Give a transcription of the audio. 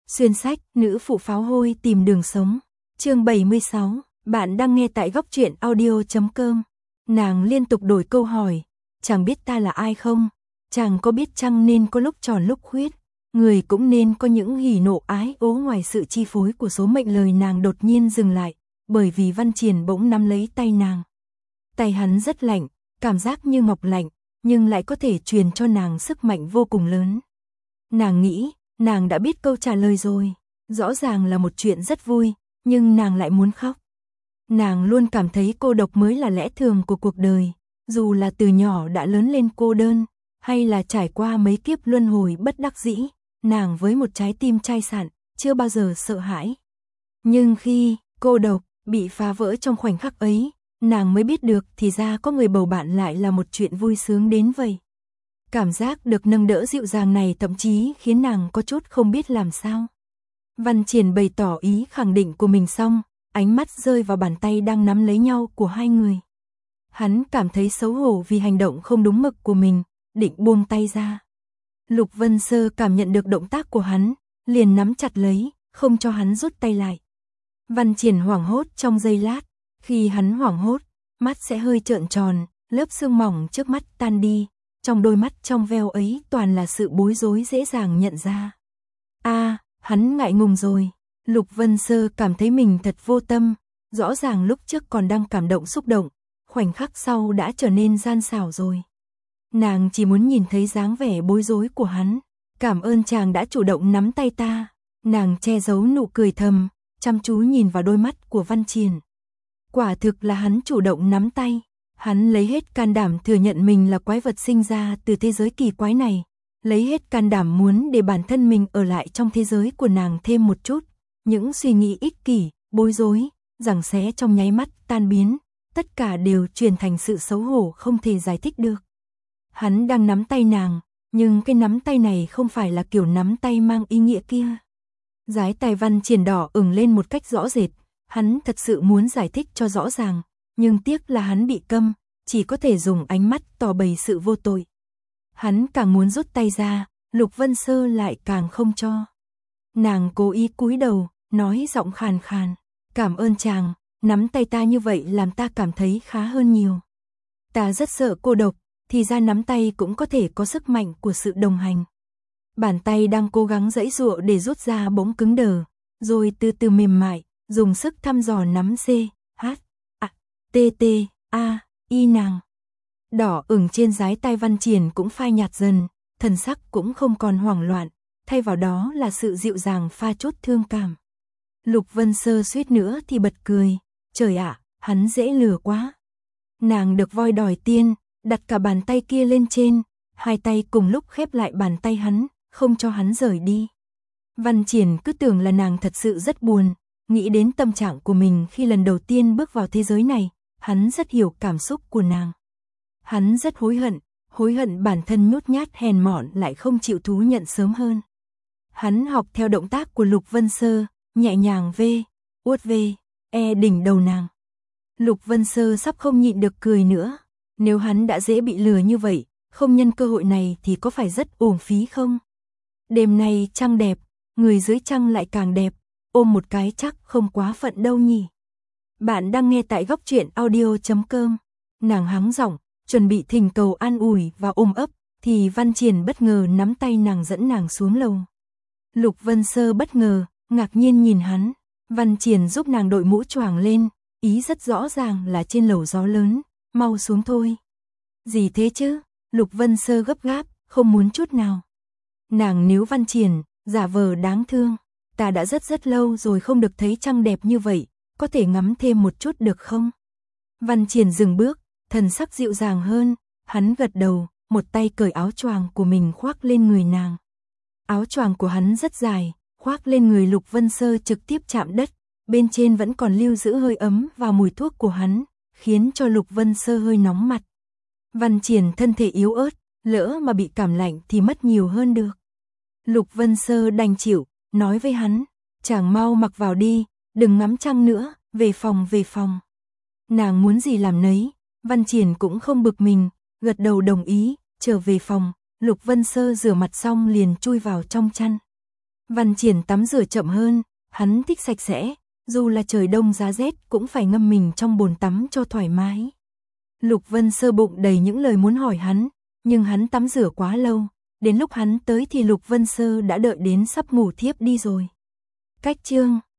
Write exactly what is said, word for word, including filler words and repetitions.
Xuyên sách, nữ phụ pháo hôi tìm đường sống. Chương bảy mươi sáu, bạn đang nghe tại góc truyện audio chấm com. Nàng liên tục đổi câu hỏi, chàng biết ta là ai không? Chàng có biết chăng nên có lúc tròn lúc khuyết, người cũng nên có những hỉ nộ ái ố ngoài sự chi phối của số mệnh. Lời nàng đột nhiên dừng lại, bởi vì Văn Triền bỗng nắm lấy tay nàng. Tay hắn rất lạnh, cảm giác như ngọc lạnh, nhưng lại có thể truyền cho nàng sức mạnh vô cùng lớn. Nàng nghĩ, nàng đã biết câu trả lời rồi, rõ ràng là một chuyện rất vui, nhưng nàng lại muốn khóc. Nàng luôn cảm thấy cô độc mới là lẽ thường của cuộc đời, dù là từ nhỏ đã lớn lên cô đơn, hay là trải qua mấy kiếp luân hồi bất đắc dĩ, nàng với một trái tim chai sạn, chưa bao giờ sợ hãi. Nhưng khi cô độc bị phá vỡ trong khoảnh khắc ấy, nàng mới biết được thì ra có người bầu bạn lại là một chuyện vui sướng đến vậy. Cảm giác được nâng đỡ dịu dàng này thậm chí khiến nàng có chút không biết làm sao. Văn Triền bày tỏ ý khẳng định của mình xong, ánh mắt rơi vào bàn tay đang nắm lấy nhau của hai người. Hắn cảm thấy xấu hổ vì hành động không đúng mực của mình, định buông tay ra. Lục Vân Sơ cảm nhận được động tác của hắn, liền nắm chặt lấy, không cho hắn rút tay lại. Văn Triền hoảng hốt trong giây lát, khi hắn hoảng hốt, mắt sẽ hơi trợn tròn, lớp sương mỏng trước mắt tan đi, trong đôi mắt trong veo ấy toàn là sự bối rối dễ dàng nhận ra. A, à, hắn ngại ngùng rồi. Lục Vân Sơ cảm thấy mình thật vô tâm, rõ ràng lúc trước còn đang cảm động xúc động, khoảnh khắc sau đã trở nên gian xảo rồi. Nàng chỉ muốn nhìn thấy dáng vẻ bối rối của hắn. Cảm ơn chàng đã chủ động nắm tay ta. Nàng che giấu nụ cười thầm, chăm chú nhìn vào đôi mắt của Văn Triền. Quả thực là hắn chủ động nắm tay. Hắn lấy hết can đảm thừa nhận mình là quái vật sinh ra từ thế giới kỳ quái này, lấy hết can đảm muốn để bản thân mình ở lại trong thế giới của nàng thêm một chút. Những suy nghĩ ích kỷ, bối rối, giằng xé trong nháy mắt tan biến, tất cả đều chuyển thành sự xấu hổ không thể giải thích được. Hắn đang nắm tay nàng, nhưng cái nắm tay này không phải là kiểu nắm tay mang ý nghĩa kia. Dái tay Văn Triền đỏ ửng lên một cách rõ rệt, hắn thật sự muốn giải thích cho rõ ràng, nhưng tiếc là hắn bị câm, chỉ có thể dùng ánh mắt tỏ bày sự vô tội. Hắn càng muốn rút tay ra, Lục Vân Sơ lại càng không cho. Nàng cố ý cúi đầu, nói giọng khàn khàn, cảm ơn chàng, nắm tay ta như vậy làm ta cảm thấy khá hơn nhiều. Ta rất sợ cô độc, thì ra nắm tay cũng có thể có sức mạnh của sự đồng hành. Bàn tay đang cố gắng giãy giụa để rút ra bỗng cứng đờ, rồi từ từ mềm mại, dùng sức thăm dò nắm C, H, A, T, T, A, I nàng. Đỏ ửng trên dái tay Văn Triền cũng phai nhạt dần, thần sắc cũng không còn hoảng loạn, thay vào đó là sự dịu dàng pha chút thương cảm. Lục Vân Sơ suýt nữa thì bật cười, trời ạ, hắn dễ lừa quá. Nàng được voi đòi tiên, đặt cả bàn tay kia lên trên, hai tay cùng lúc khép lại bàn tay hắn, không cho hắn rời đi. Văn Triền cứ tưởng là nàng thật sự rất buồn, nghĩ đến tâm trạng của mình khi lần đầu tiên bước vào thế giới này, hắn rất hiểu cảm xúc của nàng. Hắn rất hối hận, hối hận bản thân nhút nhát hèn mọn lại không chịu thú nhận sớm hơn. Hắn học theo động tác của Lục Vân Sơ, nhẹ nhàng v, uốt v, e đỉnh đầu nàng. Lục Vân Sơ sắp không nhịn được cười nữa. Nếu hắn đã dễ bị lừa như vậy, không nhân cơ hội này thì có phải rất uổng phí không? Đêm nay trăng đẹp, người dưới trăng lại càng đẹp, ôm một cái chắc không quá phận đâu nhỉ. Bạn đang nghe tại góc truyện audio chấm com. Nàng hắng giọng, chuẩn bị thỉnh cầu an ủi và ôm ấp, thì Văn Triền bất ngờ nắm tay nàng dẫn nàng xuống lầu. Lục Vân Sơ bất ngờ, ngạc nhiên nhìn hắn. Văn Triền giúp nàng đội mũ choàng lên, ý rất rõ ràng là trên lầu gió lớn, mau xuống thôi. Gì thế chứ? Lục Vân Sơ gấp gáp, không muốn chút nào. Nàng níu Văn Triền, giả vờ đáng thương. Ta đã rất rất lâu rồi không được thấy trăng đẹp như vậy, có thể ngắm thêm một chút được không? Văn Triền dừng bước, thần sắc dịu dàng hơn, hắn gật đầu, một tay cởi áo choàng của mình khoác lên người nàng. Áo choàng của hắn rất dài, khoác lên người Lục Vân Sơ trực tiếp chạm đất, bên trên vẫn còn lưu giữ hơi ấm và mùi thuốc của hắn, khiến cho Lục Vân Sơ hơi nóng mặt. Văn Triền thân thể yếu ớt, lỡ mà bị cảm lạnh thì mất nhiều hơn được. Lục Vân Sơ đành chịu, nói với hắn, chàng mau mặc vào đi, đừng ngắm trăng nữa, về phòng về phòng. Nàng muốn gì làm nấy, Văn Triền cũng không bực mình, gật đầu đồng ý, trở về phòng, Lục Vân Sơ rửa mặt xong liền chui vào trong chăn. Văn Triển tắm rửa chậm hơn, hắn thích sạch sẽ, dù là trời đông giá rét cũng phải ngâm mình trong bồn tắm cho thoải mái. Lục Vân Sơ bụng đầy những lời muốn hỏi hắn, nhưng hắn tắm rửa quá lâu, đến lúc hắn tới thì Lục Vân Sơ đã đợi đến sắp ngủ thiếp đi rồi. Cách chương